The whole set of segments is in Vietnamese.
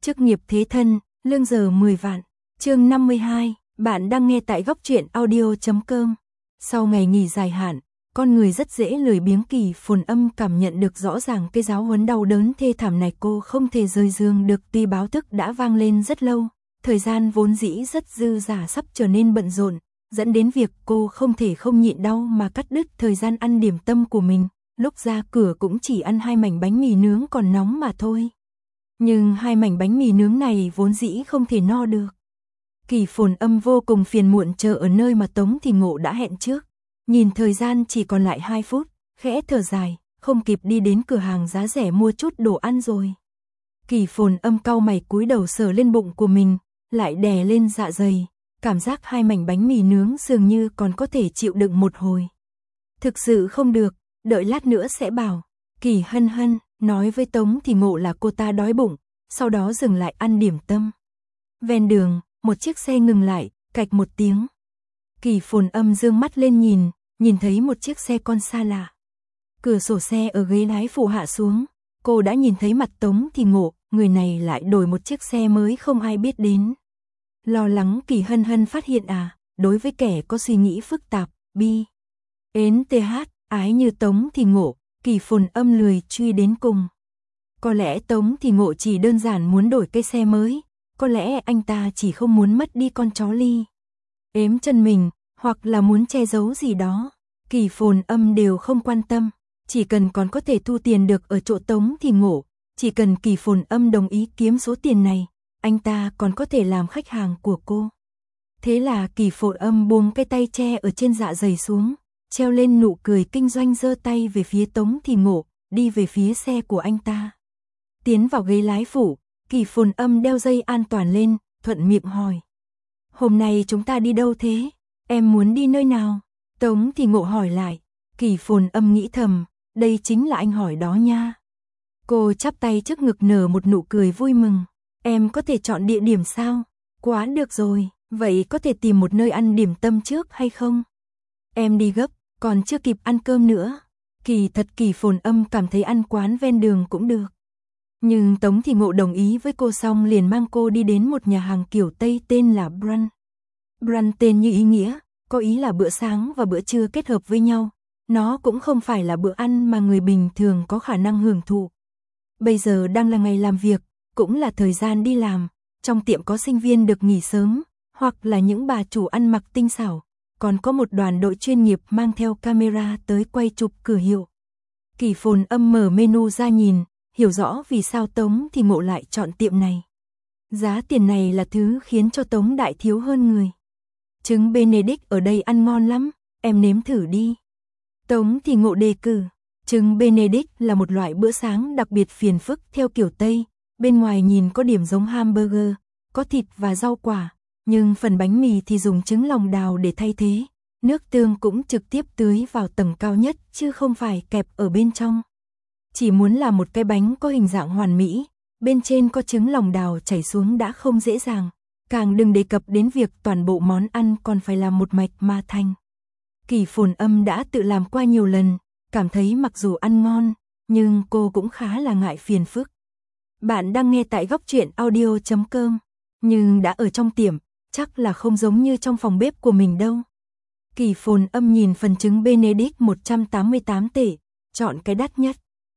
Chức nghiệp thế thân, lương giờ 10 vạn. Chương 52, bạn đang nghe tại góc truyện audio.com. Sau ngày nghỉ dài hạn, con người rất dễ lười biếng. Kỳ Phồn Âm cảm nhận được rõ ràng cái giáo huấn đau đớn thê thảm này cô không thể rời giường được. Tuy báo thức đã vang lên rất lâu, thời gian vốn dĩ rất dư dả sắp trở nên bận rộn, dẫn đến việc cô không thể không nhịn đau mà cắt đứt thời gian ăn điểm tâm của mình. Lúc ra cửa cũng chỉ ăn 2 mảnh bánh mì nướng còn nóng mà thôi. Nhưng 2 mảnh bánh mì nướng này vốn dĩ không thể no được. Kỳ Phồn Âm vô cùng phiền muộn chờ ở nơi mà Tống Thì Ngộ đã hẹn trước. Nhìn thời gian chỉ còn lại 2 phút, khẽ thở dài, không kịp đi đến cửa hàng giá rẻ mua chút đồ ăn rồi. Kỳ Phồn Âm cau mày cúi đầu sờ lên bụng của mình, lại đè lên dạ dày, cảm giác 2 mảnh bánh mì nướng dường như còn có thể chịu đựng một hồi. Thực sự không được, đợi lát nữa sẽ bảo. Kỳ Hân Hân nói với Tống Thì Ngộ là cô ta đói bụng, sau đó dừng lại ăn điểm tâm. Ven đường, một chiếc xe ngừng lại, cạch một tiếng. Kỳ Phồn Âm dương mắt lên nhìn thấy một chiếc xe con xa lạ. Cửa sổ xe ở ghế lái phụ hạ xuống, cô đã nhìn thấy mặt Tống Thì Ngộ, người này lại đổi một chiếc xe mới không ai biết đến. Lo lắng Kỳ Hân Hân phát hiện đối với kẻ có suy nghĩ phức tạp, ái như Tống Thì Ngộ, Kỳ Phồn Âm lười truy đến cùng. Có lẽ Tống Thì Ngộ chỉ đơn giản muốn đổi cây xe mới, có lẽ anh ta chỉ không muốn mất đi con chó Ly ếm chân mình, hoặc là muốn che giấu gì đó. Kỳ Phồn Âm đều không quan tâm, chỉ cần còn có thể thu tiền được ở chỗ Tống Thì Ngộ, chỉ cần Kỳ Phồn Âm đồng ý kiếm số tiền này, anh ta còn có thể làm khách hàng của cô. Thế là Kỳ Phồn Âm buông cái tay che ở trên dạ dày xuống, treo lên nụ cười kinh doanh, giơ tay về phía Tống Thì Ngộ, đi về phía xe của anh ta. Tiến vào ghế lái phụ, Kỳ Phồn Âm đeo dây an toàn lên, thuận miệng hỏi. Hôm nay chúng ta đi đâu thế? Em muốn đi nơi nào? Tống Thì Ngộ hỏi lại. Kỳ Phồn Âm nghĩ thầm, đây chính là anh hỏi đó nha. Cô chắp tay trước ngực nở một nụ cười vui mừng. Em có thể chọn địa điểm sao? Quá được rồi, vậy có thể tìm một nơi ăn điểm tâm trước hay không? Em đi gấp, còn chưa kịp ăn cơm nữa. Kỳ Phồn Âm cảm thấy ăn quán ven đường cũng được. Nhưng Tống Thì Ngộ đồng ý với cô xong liền mang cô đi đến một nhà hàng kiểu Tây tên là Brunch. Brunch tên như ý nghĩa, có ý là bữa sáng và bữa trưa kết hợp với nhau. Nó cũng không phải là bữa ăn mà người bình thường có khả năng hưởng thụ. Bây giờ đang là ngày làm việc, cũng là thời gian đi làm. Trong tiệm có sinh viên được nghỉ sớm, hoặc là những bà chủ ăn mặc tinh xảo. Còn có một đoàn đội chuyên nghiệp mang theo camera tới quay chụp cửa hiệu. Kỳ Phồn Âm mở menu ra nhìn, hiểu rõ vì sao Tống Thì Ngộ lại chọn tiệm này. Giá tiền này là thứ khiến cho Tống đại thiếu hơn người. Trứng Benedict ở đây ăn ngon lắm, em nếm thử đi. Tống Thì Ngộ đề cử. Trứng Benedict là một loại bữa sáng đặc biệt phiền phức theo kiểu Tây. Bên ngoài nhìn có điểm giống hamburger, có thịt và rau quả. Nhưng phần bánh mì thì dùng trứng lòng đào để thay thế. Nước tương cũng trực tiếp tưới vào tầng cao nhất chứ không phải kẹp ở bên trong. Chỉ muốn làm một cái bánh có hình dạng hoàn mỹ, bên trên có trứng lòng đào chảy xuống đã không dễ dàng. Càng đừng đề cập đến việc toàn bộ món ăn còn phải làm một mạch mà thành. Kỳ Phồn Âm đã tự làm qua nhiều lần, cảm thấy mặc dù ăn ngon, nhưng cô cũng khá là ngại phiền phức. Bạn đang nghe tại góc truyện audio.com, nhưng đã ở trong tiệm, chắc là không giống như trong phòng bếp của mình đâu. Kỳ Phồn Âm nhìn phần trứng Benedict 188 tệ, chọn cái đắt nhất.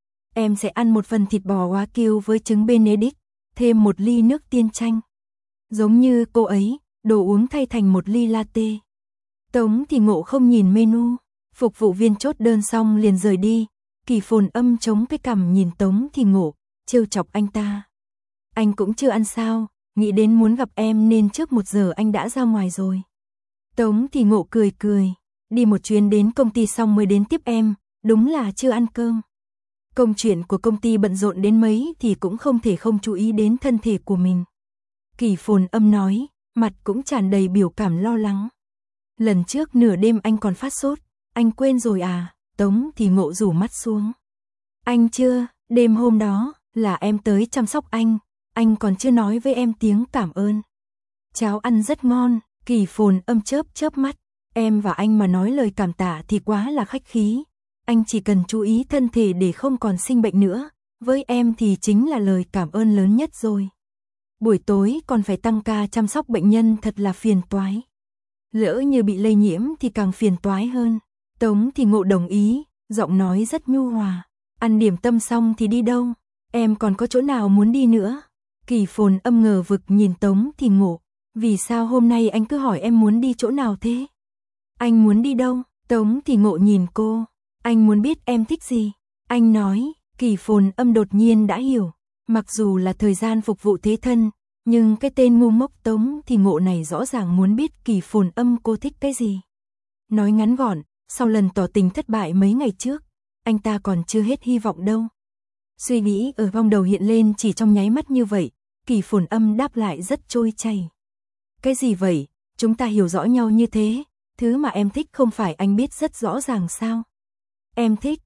Em sẽ ăn một phần thịt bò Wagyu với trứng Benedict, thêm một ly nước tiên chanh. Giống như cô ấy, đồ uống thay thành một ly latte. Tống Thì Ngộ không nhìn menu, phục vụ viên chốt đơn xong liền rời đi. Kỳ Phồn Âm chống cái cằm nhìn Tống Thì Ngộ, trêu chọc anh ta. Anh cũng chưa ăn sao, nghĩ đến muốn gặp em nên trước 1 giờ anh đã ra ngoài rồi. Tống Thì Ngộ cười, đi một chuyến đến công ty xong mới đến tiếp em, đúng là chưa ăn cơm. Công chuyện của công ty bận rộn đến mấy thì cũng không thể không chú ý đến thân thể của mình. Kỳ Phồn Âm nói, mặt cũng tràn đầy biểu cảm lo lắng. Lần trước nửa đêm anh còn phát sốt, anh quên rồi à? Tống Thì Ngộ rủ mắt xuống. Anh chưa, đêm hôm đó là em tới chăm sóc anh còn chưa nói với em tiếng cảm ơn. Cháo ăn rất ngon. Kỳ Phồn Âm chớp mắt, em và anh mà nói lời cảm tạ thì quá là khách khí. Anh chỉ cần chú ý thân thể để không còn sinh bệnh nữa, với em thì chính là lời cảm ơn lớn nhất rồi. buổi tối còn phải tăng ca chăm sóc bệnh nhân thật là phiền toái. Lỡ như bị lây nhiễm thì càng phiền toái hơn. Tống Thì Ngộ đồng ý, giọng nói rất nhu hòa. Ăn điểm tâm xong thì đi đâu? Em còn có chỗ nào muốn đi nữa? Kỳ Phồn Âm ngờ vực nhìn Tống Thì Ngộ. Vì sao hôm nay anh cứ hỏi em muốn đi chỗ nào thế? Anh muốn đi đâu? Tống Thì Ngộ nhìn cô. Anh muốn biết em thích gì? Anh nói. Kỳ Phồn Âm đột nhiên đã hiểu. Mặc dù là thời gian phục vụ thế thân, nhưng cái tên ngu ngốc Tống Thì Ngộ này rõ ràng muốn biết Kỳ Phồn Âm cô thích cái gì. Nói ngắn gọn, sau lần tỏ tình thất bại mấy ngày trước, anh ta còn chưa hết hy vọng đâu. Suy nghĩ ở trong đầu hiện lên chỉ trong nháy mắt như vậy, Kỳ Phồn Âm đáp lại rất trôi chảy. Cái gì vậy? Chúng ta hiểu rõ nhau như thế, thứ mà em thích không phải anh biết rất rõ ràng sao? Em thích,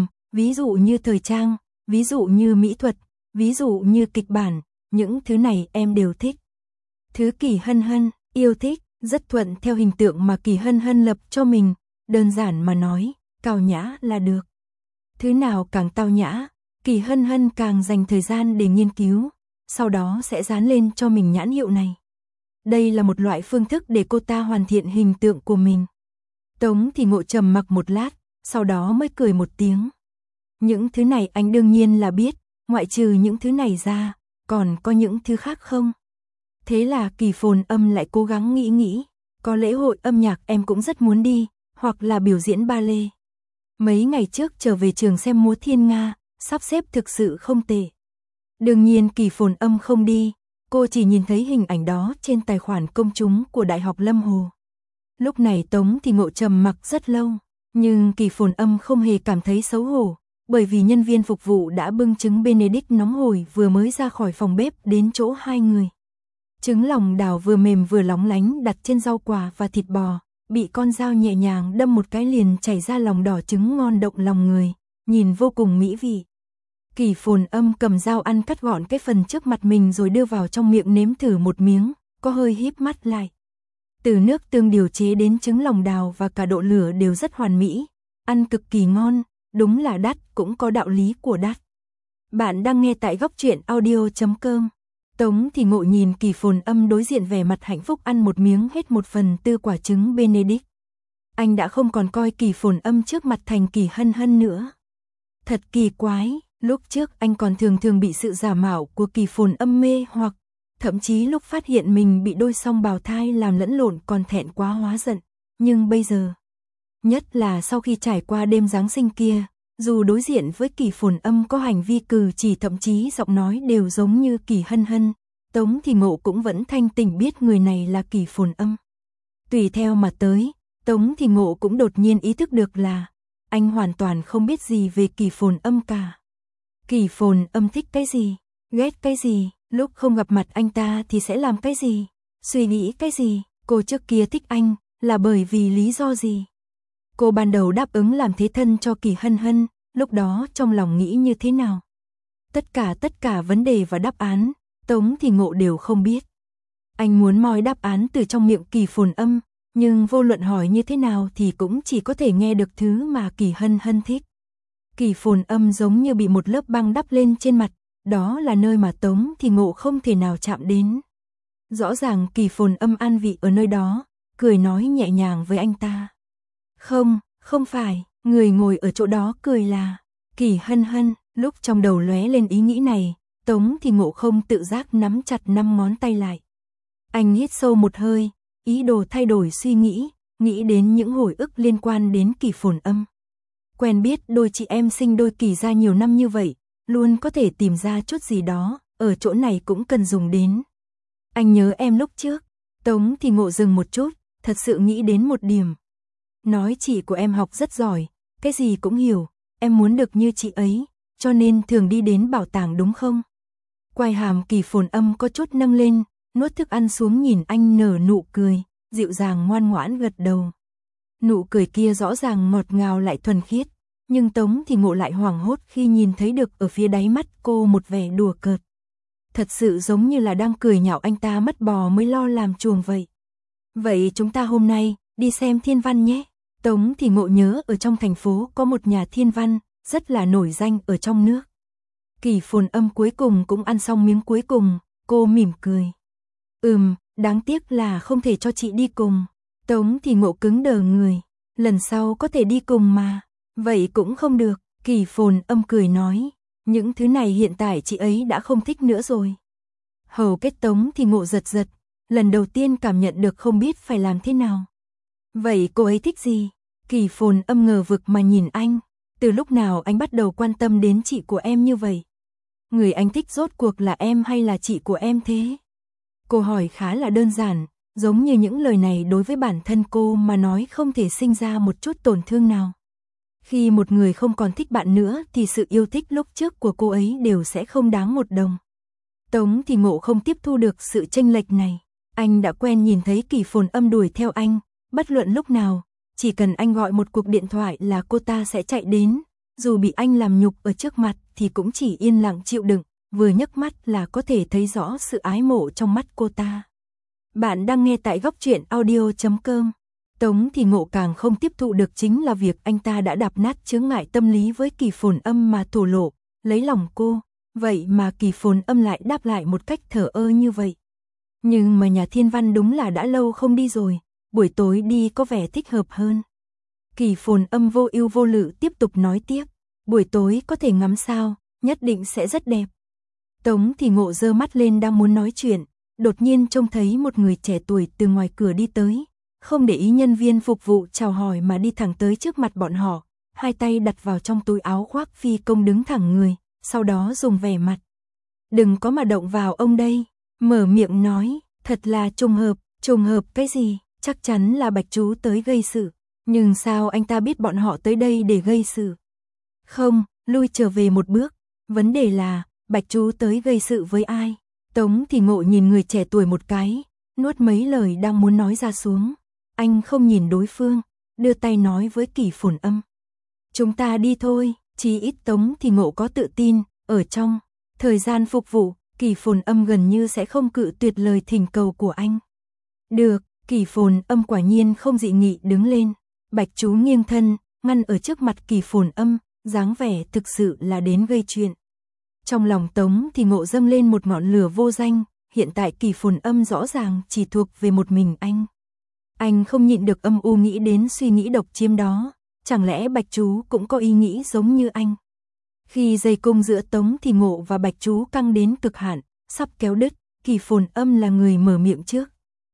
ví dụ như thời trang, ví dụ như mỹ thuật, ví dụ như kịch bản, những thứ này em đều thích. Thứ Kỳ Hân Hân yêu thích, rất thuận theo hình tượng mà Kỳ Hân Hân lập cho mình, đơn giản mà nói, tao nhã là được. Thứ nào càng tao nhã, Kỳ Hân Hân càng dành thời gian để nghiên cứu, sau đó sẽ dán lên cho mình nhãn hiệu này. Đây là một loại phương thức để cô ta hoàn thiện hình tượng của mình. Tống Thì Ngộ trầm mặc một lát, sau đó mới cười một tiếng. Những thứ này anh đương nhiên là biết, ngoại trừ những thứ này ra, còn có những thứ khác không? Thế là Kỳ Phồn Âm lại cố gắng nghĩ, có lễ hội âm nhạc em cũng rất muốn đi, hoặc là biểu diễn ballet. Mấy ngày trước trở về trường xem múa Thiên Nga, sắp xếp thực sự không tệ. Đương nhiên Kỳ Phồn Âm không đi, cô chỉ nhìn thấy hình ảnh đó trên tài khoản công chúng của Đại học Lâm Hồ. Lúc này Tống Thì Ngộ trầm mặc rất lâu, nhưng Kỳ Phồn Âm không hề cảm thấy xấu hổ, bởi vì nhân viên phục vụ đã bưng trứng Benedict nóng hổi vừa mới ra khỏi phòng bếp đến chỗ hai người. Trứng lòng đào vừa mềm vừa lóng lánh đặt trên rau quả và thịt bò, bị con dao nhẹ nhàng đâm một cái liền chảy ra lòng đỏ trứng ngon động lòng người, nhìn vô cùng mỹ vị. Kỳ Phồn Âm cầm dao ăn cắt gọn cái phần trước mặt mình rồi đưa vào trong miệng nếm thử một miếng, có hơi híp mắt lại. Từ nước tương điều chế đến trứng lòng đào và cả độ lửa đều rất hoàn mỹ, ăn cực kỳ ngon, đúng là đắt cũng có đạo lý của đắt. Bạn đang nghe tại Góc Truyện Audio.com. Tống Thì Ngộ nhìn Kỳ Phồn Âm đối diện vẻ mặt hạnh phúc ăn một miếng hết 1/4 quả trứng Benedict. Anh đã không còn coi Kỳ Phồn Âm trước mặt thành Kỳ Hân Hân nữa. Thật kỳ quái, lúc trước anh còn thường bị sự giả mạo của Kỳ Phồn Âm mê hoặc, thậm chí lúc phát hiện mình bị đôi song bào thai làm lẫn lộn còn thẹn quá hóa giận. Nhưng bây giờ, nhất là sau khi trải qua đêm Giáng sinh kia, dù đối diện với Kỳ Phồn Âm có hành vi cử chỉ thậm chí giọng nói đều giống như Kỳ Hân Hân, Tống Thì Ngộ cũng vẫn thanh tỉnh biết người này là Kỳ Phồn Âm. Tùy theo mà tới, Tống Thì Ngộ cũng đột nhiên ý thức được là anh hoàn toàn không biết gì về Kỳ Phồn Âm cả. Kỳ Phồn Âm thích cái gì, ghét cái gì, lúc không gặp mặt anh ta thì sẽ làm cái gì, suy nghĩ cái gì, cô trước kia thích anh là bởi vì lý do gì. Cô ban đầu đáp ứng làm thế thân cho Kỳ Hân Hân, lúc đó trong lòng nghĩ như thế nào? Tất cả vấn đề và đáp án, Tống Thì Ngộ đều không biết. Anh muốn moi đáp án từ trong miệng Kỳ Phồn Âm, nhưng vô luận hỏi như thế nào thì cũng chỉ có thể nghe được thứ mà Kỳ Hân Hân thích. Kỳ Phồn Âm giống như bị một lớp băng đắp lên trên mặt, đó là nơi mà Tống Thì Ngộ không thể nào chạm đến. Rõ ràng Kỳ Phồn Âm an vị ở nơi đó, cười nói nhẹ nhàng với anh ta. Không phải, người ngồi ở chỗ đó cười là Kỳ Hân Hân. Lúc trong đầu lóe lên ý nghĩ này, Tống Thì Ngộ không tự giác nắm chặt 5 ngón tay lại. Anh hít sâu một hơi, ý đồ thay đổi suy nghĩ đến những hồi ức liên quan đến Kỳ Phồn Âm. Quen biết đôi chị em sinh đôi Kỳ ra nhiều năm như vậy, luôn có thể tìm ra chút gì đó, ở chỗ này cũng cần dùng đến. Anh nhớ em lúc trước. Tống Thì Ngộ dừng một chút, thật sự nghĩ đến một điểm. Nói chị của em học rất giỏi, cái gì cũng hiểu, em muốn được như chị ấy, cho nên thường đi đến bảo tàng đúng không? Quai hàm Kỳ Phồn Âm có chút nâng lên, nuốt thức ăn xuống nhìn anh nở nụ cười, dịu dàng ngoan ngoãn gật đầu. Nụ cười kia rõ ràng ngọt ngào lại thuần khiết, nhưng Tống Thì Ngộ lại hoảng hốt khi nhìn thấy được ở phía đáy mắt cô một vẻ đùa cợt. Thật sự giống như là đang cười nhạo anh ta mất bò mới lo làm chuồng vậy. Vậy chúng ta hôm nay đi xem thiên văn nhé. Tống Thì Ngộ nhớ ở trong thành phố có một nhà thiên văn, rất là nổi danh ở trong nước. Kỳ Phồn Âm cuối cùng cũng ăn xong miếng cuối cùng, Cô mỉm cười. Đáng tiếc là không thể cho chị đi cùng. Tống Thì Ngộ cứng đờ người. Lần sau có thể đi cùng mà. Vậy cũng không được, Kỳ Phồn Âm cười nói. Những thứ này hiện tại chị ấy đã không thích nữa rồi. Hầu kết Tống Thì Ngộ giật giật. Lần đầu tiên cảm nhận được không biết phải làm thế nào. Vậy cô ấy thích gì? Kỳ Phồn Âm ngờ vực mà nhìn anh. Từ lúc nào anh bắt đầu quan tâm đến chị của em như vậy? Người anh thích rốt cuộc là em hay là chị của em thế? Cô hỏi khá là đơn giản, giống như những lời này đối với bản thân cô mà nói không thể sinh ra một chút tổn thương nào. Khi một người không còn thích bạn nữa thì sự yêu thích lúc trước của cô ấy đều sẽ không đáng một đồng. Tống Thì Ngộ không tiếp thu được sự chênh lệch này. Anh đã quen nhìn thấy Kỳ Phồn Âm đuổi theo anh, bất luận lúc nào, chỉ cần anh gọi một cuộc điện thoại là cô ta sẽ chạy đến, dù bị anh làm nhục ở trước mặt thì cũng chỉ yên lặng chịu đựng, vừa nhấc mắt là có thể thấy rõ sự ái mộ trong mắt cô ta. Bạn đang nghe tại Góc Truyện Audio.com. Tống Thì Ngộ càng không tiếp thụ được chính là việc anh ta đã đạp nát chướng ngại tâm lý với Kỳ Phồn Âm mà thổ lộ, lấy lòng cô, vậy mà Kỳ Phồn Âm lại đáp lại một cách thờ ơ như vậy. Nhưng mà nhà Thiên Văn đúng là đã lâu không đi rồi, buổi tối đi có vẻ thích hợp hơn. Kỳ Phồn Âm vô ưu vô lự tiếp tục nói tiếp, buổi tối có thể ngắm sao, nhất định sẽ rất đẹp. Tống Thì Ngộ giơ mắt lên đang muốn nói chuyện, đột nhiên trông thấy một người trẻ tuổi từ ngoài cửa đi tới, không để ý nhân viên phục vụ chào hỏi mà đi thẳng tới trước mặt bọn họ, hai tay đặt vào trong túi áo khoác phi công đứng thẳng người, sau đó dùng vẻ mặt. Đừng có mà động vào ông đây, mở miệng nói, thật là trùng hợp cái gì, chắc chắn là Bạch Chú tới gây sự, nhưng sao anh ta biết bọn họ tới đây để gây sự? Không, lui trở về một bước, vấn đề là, Bạch Chú tới gây sự với ai? Tống Thì Ngộ nhìn người trẻ tuổi một cái, nuốt mấy lời đang muốn nói ra xuống. Anh không nhìn đối phương, đưa tay nói với Kỳ Phồn Âm. Chúng ta đi thôi, chí ít Tống Thì Ngộ có tự tin, ở trong thời gian phục vụ, Kỳ Phồn Âm gần như sẽ không cự tuyệt lời thỉnh cầu của anh. Được, Kỳ Phồn Âm quả nhiên không dị nghị đứng lên. Bạch Chú nghiêng thân, ngăn ở trước mặt Kỳ Phồn Âm, dáng vẻ thực sự là đến gây chuyện. Trong lòng Tống Thì Ngộ dâng lên một ngọn lửa vô danh, hiện tại Kỳ Phồn Âm rõ ràng chỉ thuộc về một mình anh. Anh không nhịn được âm u nghĩ đến suy nghĩ độc chiếm đó, chẳng lẽ Bạch Chú cũng có ý nghĩ giống như anh? Khi dây cung giữa Tống Thì Ngộ và Bạch Chú căng đến cực hạn, sắp kéo đứt, Kỳ Phồn Âm là người mở miệng trước.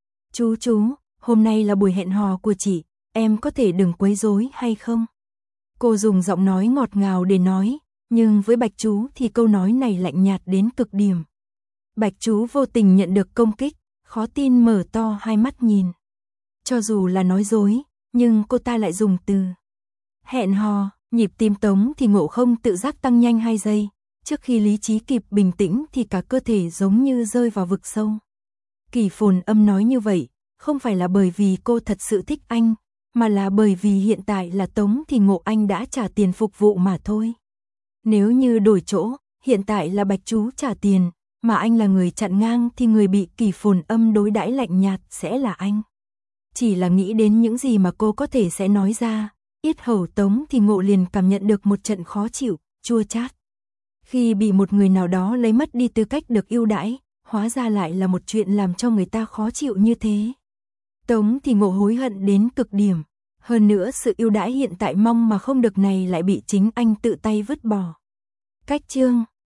Chú, hôm nay là buổi hẹn hò của chị, em có thể đừng quấy rối hay không? Cô dùng giọng nói ngọt ngào để nói, nhưng với Bạch Chú thì câu nói này lạnh nhạt đến cực điểm. Bạch Chú vô tình nhận được công kích, khó tin mở to hai mắt nhìn. Cho dù là nói dối, nhưng cô ta lại dùng từ hẹn hò, nhịp tim Tống Thì Ngộ không tự giác tăng nhanh 2 giây, trước khi lý trí kịp bình tĩnh thì cả cơ thể giống như rơi vào vực sâu. Kỳ Phồn Âm nói như vậy, không phải là bởi vì cô thật sự thích anh, mà là bởi vì hiện tại là Tống Thì Ngộ anh đã trả tiền phục vụ mà thôi. Nếu như đổi chỗ, hiện tại là Bạch Chú trả tiền, mà anh là người chặn ngang thì người bị Kỳ Phồn Âm đối đãi lạnh nhạt sẽ là anh. Chỉ là nghĩ đến những gì mà cô có thể sẽ nói ra, yết hầu Tống Thì Ngộ liền cảm nhận được một trận khó chịu, chua chát. Khi bị một người nào đó lấy mất đi tư cách được ưu đãi, hóa ra lại là một chuyện làm cho người ta khó chịu như thế. Tống Thì Ngộ hối hận đến cực điểm, hơn nữa sự ưu đãi hiện tại mong mà không được này lại bị chính anh tự tay vứt bỏ. Cách chương